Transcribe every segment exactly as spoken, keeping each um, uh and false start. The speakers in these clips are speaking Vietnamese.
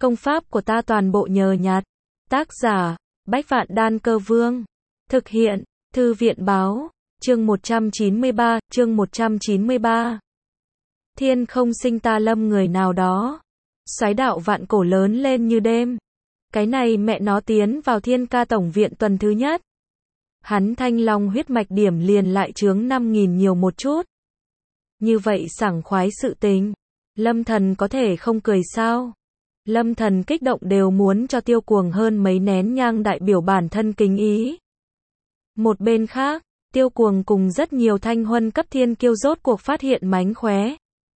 Công pháp của ta toàn bộ nhờ nhặt. Tác giả, Bách Vạn Đan Cơ Vương. Thực hiện, Thư viện Báo. Chương một trăm chín mươi ba, chương một trăm chín mươi ba. Thiên không sinh ta lâm người nào đó. Soái đạo vạn cổ lớn lên như đêm. Cái này mẹ nó tiến vào thiên ca tổng viện tuần thứ nhất. Hắn thanh long huyết mạch điểm liền lại chướng năm nghìn nhiều một chút. Như vậy sảng khoái sự tình. Lâm Thần có thể không cười sao? Lâm Thần kích động đều muốn cho Tiêu Cuồng hơn mấy nén nhang đại biểu bản thân kính ý. Một bên khác, Tiêu Cuồng cùng rất nhiều thanh huân cấp thiên kiêu rốt cuộc phát hiện mánh khóe.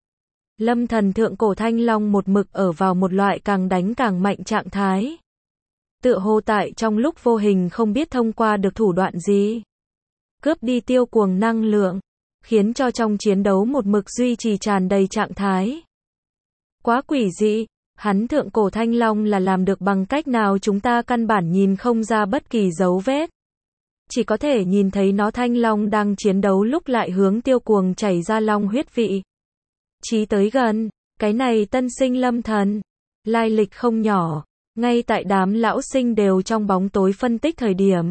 Lâm Thần thượng cổ thanh long một mực ở vào một loại càng đánh càng mạnh trạng thái. Tựa hồ tại trong lúc vô hình không biết thông qua được thủ đoạn gì. Cướp đi Tiêu Cuồng năng lượng, khiến cho trong chiến đấu một mực duy trì tràn đầy trạng thái. Quá quỷ dị, hắn thượng cổ thanh long là làm được bằng cách nào chúng ta căn bản nhìn không ra bất kỳ dấu vết. Chỉ có thể nhìn thấy nó thanh long đang chiến đấu lúc lại hướng Tiêu Cuồng chảy ra long huyết vị. Chí tới gần, cái này tân sinh Lâm Thần, lai lịch không nhỏ, ngay tại đám lão sinh đều trong bóng tối phân tích thời điểm.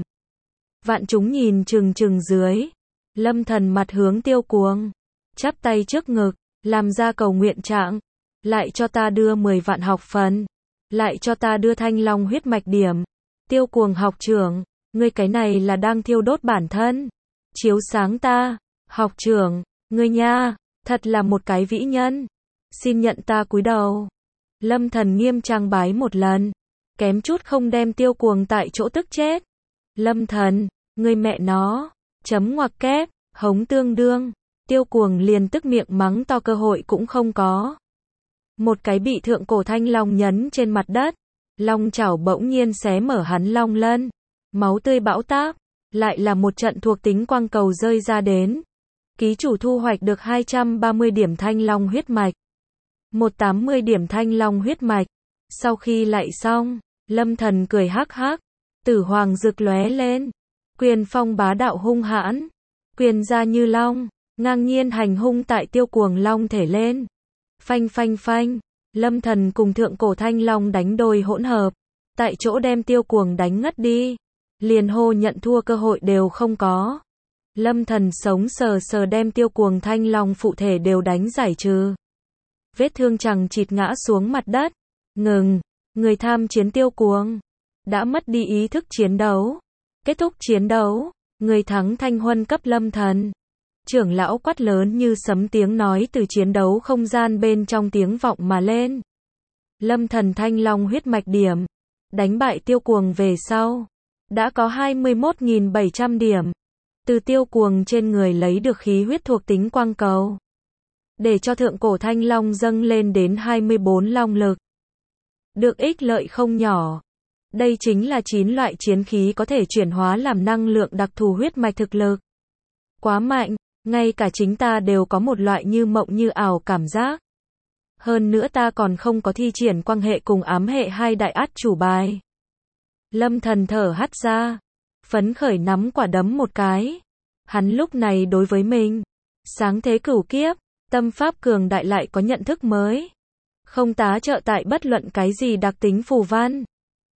Vạn chúng nhìn chừng chừng dưới, Lâm Thần mặt hướng Tiêu Cuồng, chắp tay trước ngực, làm ra cầu nguyện trạng, lại cho ta đưa mười vạn học phần, lại cho ta đưa thanh long huyết mạch điểm. Tiêu Cuồng học trưởng, ngươi cái này là đang thiêu đốt bản thân, chiếu sáng ta. Học trưởng, ngươi nha, thật là một cái vĩ nhân, xin nhận ta cúi đầu. Lâm Thần nghiêm trang bái một lần, kém chút không đem Tiêu Cuồng tại chỗ tức chết. Lâm Thần, ngươi mẹ nó, chấm ngoặc kép, hống tương đương. Tiêu Cuồng liền tức miệng mắng to cơ hội cũng không có. Một cái bị thượng cổ thanh long nhấn trên mặt đất, long chảo bỗng nhiên xé mở hắn long lân, máu tươi bão táp, lại là một trận thuộc tính quang cầu rơi ra đến. Ký chủ thu hoạch được hai trăm ba mươi điểm thanh long huyết mạch, một trăm tám mươi điểm thanh long huyết mạch. Sau khi lại xong, Lâm Thần cười hắc hắc, tử hoàng rực lóe lên, quyền phong bá đạo hung hãn, quyền ra như long, ngang nhiên hành hung tại Tiêu Cuồng long thể lên. Phanh phanh phanh, Lâm Thần cùng thượng cổ thanh long đánh đôi hỗn hợp, tại chỗ đem Tiêu Cuồng đánh ngất đi, liền hô nhận thua cơ hội đều không có. Lâm Thần sống sờ sờ đem Tiêu Cuồng thanh long phụ thể đều đánh giải trừ. Vết thương chằng chịt ngã xuống mặt đất. Ngừng, người tham chiến Tiêu Cuồng đã mất đi ý thức chiến đấu. Kết thúc chiến đấu, người thắng thanh huân cấp Lâm Thần. Trưởng lão quát lớn như sấm tiếng nói từ chiến đấu không gian bên trong tiếng vọng mà lên. Lâm Thần thanh long huyết mạch điểm, đánh bại Tiêu Cuồng về sau, đã có hai mươi mốt nghìn bảy trăm điểm. Từ Tiêu Cuồng trên người lấy được khí huyết thuộc tính quang cầu, để cho thượng cổ thanh long dâng lên đến hai mươi bốn long lực. Được ích lợi không nhỏ. Đây chính là chín loại chiến khí có thể chuyển hóa làm năng lượng đặc thù huyết mạch thực lực. Quá mạnh, ngay cả chính ta đều có một loại như mộng như ảo cảm giác. Hơn nữa ta còn không có thi triển quang hệ cùng ám hệ hai đại át chủ bài. Lâm Thần thở hắt ra, phấn khởi nắm quả đấm một cái. Hắn lúc này đối với mình, sáng thế cửu kiếp, tâm pháp cường đại lại có nhận thức mới. Không tá trợ tại bất luận cái gì đặc tính phù văn.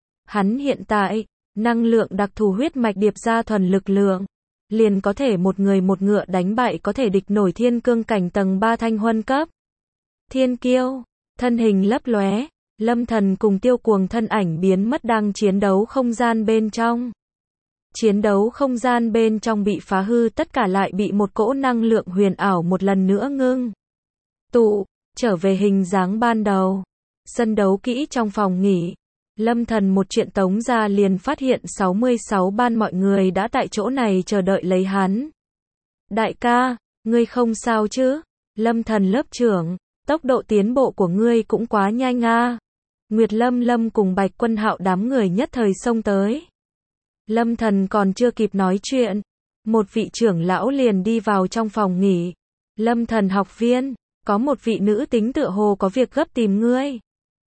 Hắn hiện tại, năng lượng đặc thù huyết mạch điệp ra thuần lực lượng, liền có thể một người một ngựa đánh bại có thể địch nổi thiên cương cảnh tầng ba thanh huân cấp. Thiên kiêu, thân hình lấp lóe, Lâm Thần cùng Tiêu Cuồng thân ảnh biến mất đang chiến đấu không gian bên trong. Chiến đấu không gian bên trong bị phá hư, tất cả lại bị một cỗ năng lượng huyền ảo một lần nữa ngưng tụ, trở về hình dáng ban đầu. Sân đấu kỹ trong phòng nghỉ, Lâm Thần một chuyện tống ra liền phát hiện sáu mươi sáu ban mọi người đã tại chỗ này chờ đợi lấy hắn. Đại ca, ngươi không sao chứ? Lâm Thần lớp trưởng, tốc độ tiến bộ của ngươi cũng quá nhanh a. Nguyệt Lâm Lâm cùng Bạch Quân Hạo đám người nhất thời xông tới. Lâm Thần còn chưa kịp nói chuyện, một vị trưởng lão liền đi vào trong phòng nghỉ. Lâm Thần học viên, có một vị nữ tính tựa hồ có việc gấp tìm ngươi.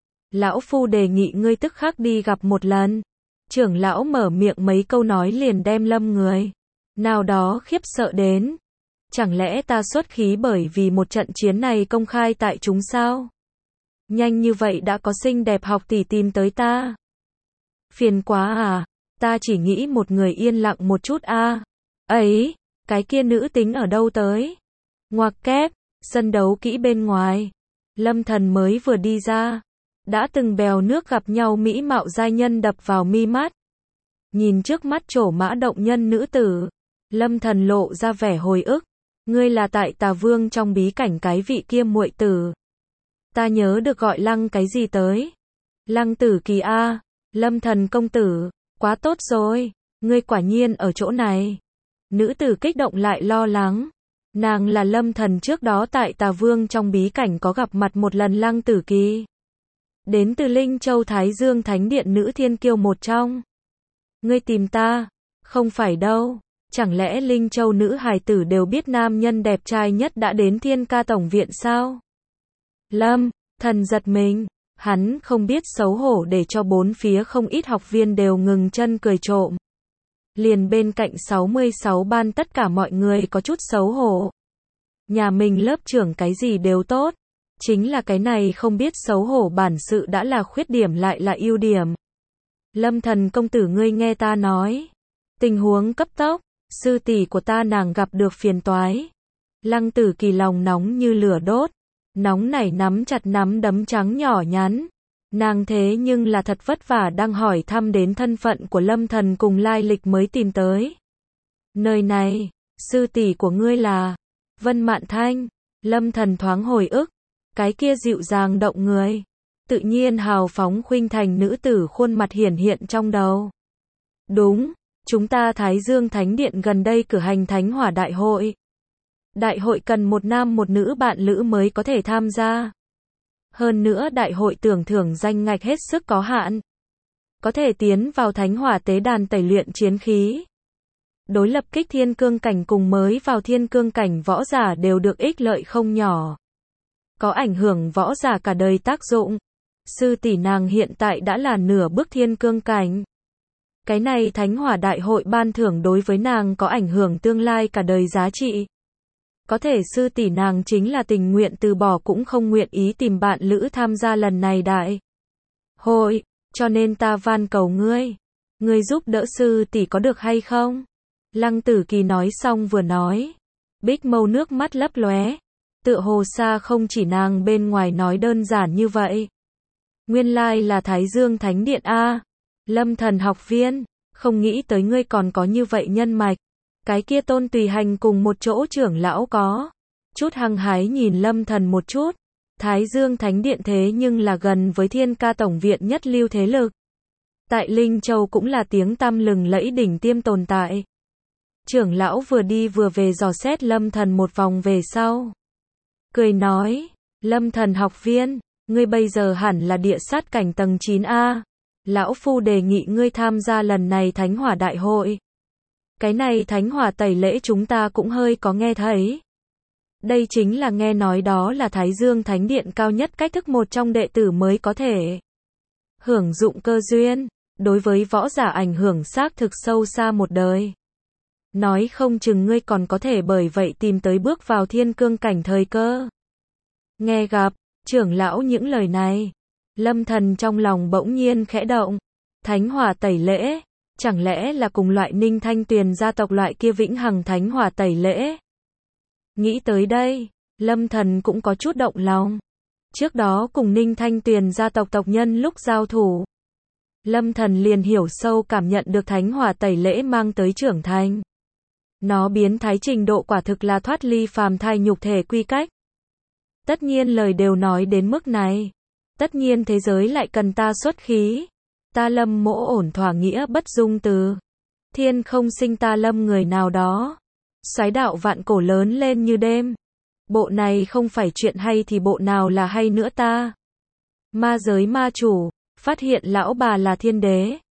Lão phu đề nghị ngươi tức khắc đi gặp một lần. Trưởng lão mở miệng mấy câu nói liền đem Lâm người nào đó khiếp sợ đến. Chẳng lẽ ta xuất khí bởi vì một trận chiến này công khai tại chúng sao? Nhanh như vậy đã có xinh đẹp học tỷ tìm tới ta. Phiền quá à, ta chỉ nghĩ một người yên lặng một chút a. À. Ấy, cái kia nữ tính ở đâu tới? Ngoặc kép, sân đấu kỹ bên ngoài. Lâm Thần mới vừa đi ra, đã từng bèo nước gặp nhau mỹ mạo giai nhân đập vào mi mắt. Nhìn trước mắt trổ mã động nhân nữ tử, Lâm Thần lộ ra vẻ hồi ức. Ngươi là tại Tà Vương trong bí cảnh cái vị kia muội tử. Ta nhớ được gọi Lăng cái gì tới. Lăng Tử Kỳ a. Lâm Thần công tử, quá tốt rồi, ngươi quả nhiên ở chỗ này. Nữ tử kích động lại lo lắng. Nàng là Lâm Thần trước đó tại Tà Vương trong bí cảnh có gặp mặt một lần Lăng Tử Kỳ. Đến từ Linh Châu Thái Dương Thánh Điện nữ thiên kiêu một trong. Ngươi tìm ta? Không phải đâu. Chẳng lẽ Linh Châu nữ hài tử đều biết nam nhân đẹp trai nhất đã đến Thiên Ca Tổng Viện sao? Lâm Thần giật mình, hắn không biết xấu hổ để cho bốn phía không ít học viên đều ngừng chân cười trộm. Liền bên cạnh sáu mươi sáu ban tất cả mọi người có chút xấu hổ. Nhà mình lớp trưởng cái gì đều tốt, chính là cái này không biết xấu hổ bản sự đã là khuyết điểm lại là ưu điểm. Lâm Thần công tử ngươi nghe ta nói, tình huống cấp tốc, sư tỷ của ta nàng gặp được phiền toái. Lăng Tử Kỳ lòng nóng như lửa đốt, nóng nảy nắm chặt nắm đấm trắng nhỏ nhắn. Nàng thế nhưng là thật vất vả đang hỏi thăm đến thân phận của Lâm Thần cùng lai lịch mới tìm tới. Nơi này, sư tỷ của ngươi là Vân Mạn Thanh. Lâm Thần thoáng hồi ức, cái kia dịu dàng động người, tự nhiên hào phóng khuynh thành nữ tử khuôn mặt hiển hiện trong đầu. Đúng, chúng ta Thái Dương Thánh Điện gần đây cử hành Thánh Hỏa Đại hội. Đại hội cần một nam một nữ bạn lữ mới có thể tham gia. Hơn nữa đại hội tưởng thưởng danh ngạch hết sức có hạn. Có thể tiến vào Thánh Hỏa tế đàn tẩy luyện chiến khí. Đối lập kích thiên cương cảnh cùng mới vào thiên cương cảnh võ giả đều được ích lợi không nhỏ. Có ảnh hưởng võ giả cả đời tác dụng. Sư tỷ nàng hiện tại đã là nửa bước thiên cương cảnh. Cái này Thánh Hỏa Đại hội ban thưởng đối với nàng có ảnh hưởng tương lai cả đời giá trị. Có thể sư tỷ nàng chính là tình nguyện từ bỏ cũng không nguyện ý tìm bạn lữ tham gia lần này đại hội, cho nên ta van cầu ngươi, ngươi giúp đỡ sư tỷ có được hay không? Lăng Tử Kỳ nói xong vừa nói, bích mâu nước mắt lấp lóe, tựa hồ xa không chỉ nàng bên ngoài nói đơn giản như vậy. Nguyên lai là Thái Dương Thánh Điện a. Lâm Thần học viên, không nghĩ tới ngươi còn có như vậy nhân mạch. Cái kia Tôn Tùy Hành cùng một chỗ trưởng lão có chút hăng hái nhìn Lâm Thần một chút. Thái Dương Thánh Điện thế nhưng là gần với Thiên Ca Tổng Viện nhất lưu thế lực. Tại Linh Châu cũng là tiếng tăm lừng lẫy đỉnh tiêm tồn tại. Trưởng lão vừa đi vừa về dò xét Lâm Thần một vòng về sau. Cười nói, Lâm Thần học viên, ngươi bây giờ hẳn là địa sát cảnh tầng chín a. Lão Phu đề nghị ngươi tham gia lần này Thánh Hỏa Đại hội. Cái này Thánh Hỏa tẩy lễ chúng ta cũng hơi có nghe thấy. Đây chính là nghe nói đó là Thái Dương Thánh Điện cao nhất cách thức một trong đệ tử mới có thể hưởng dụng cơ duyên, đối với võ giả ảnh hưởng xác thực sâu xa một đời. Nói không chừng ngươi còn có thể bởi vậy tìm tới bước vào thiên cương cảnh thời cơ. Nghe gặp trưởng lão những lời này, Lâm Thần trong lòng bỗng nhiên khẽ động. Thánh Hỏa tẩy lễ, chẳng lẽ là cùng loại Ninh Thanh Tuyền gia tộc loại kia vĩnh hằng Thánh Hỏa tẩy lễ? Nghĩ tới đây, Lâm Thần cũng có chút động lòng. Trước đó cùng Ninh Thanh Tuyền gia tộc tộc nhân lúc giao thủ, Lâm Thần liền hiểu sâu cảm nhận được Thánh Hỏa tẩy lễ mang tới trưởng thành. Nó biến thái trình độ quả thực là thoát ly phàm thai nhục thể quy cách. Tất nhiên lời đều nói đến mức này, tất nhiên thế giới lại cần ta xuất khí. Ta Lâm mỗ ổn thỏa nghĩa bất dung từ. Thiên không sinh ta Lâm người nào đó. Soái đạo vạn cổ lớn lên như đêm. Bộ này không phải chuyện hay thì bộ nào là hay nữa ta. Ma giới ma chủ, phát hiện lão bà là thiên đế.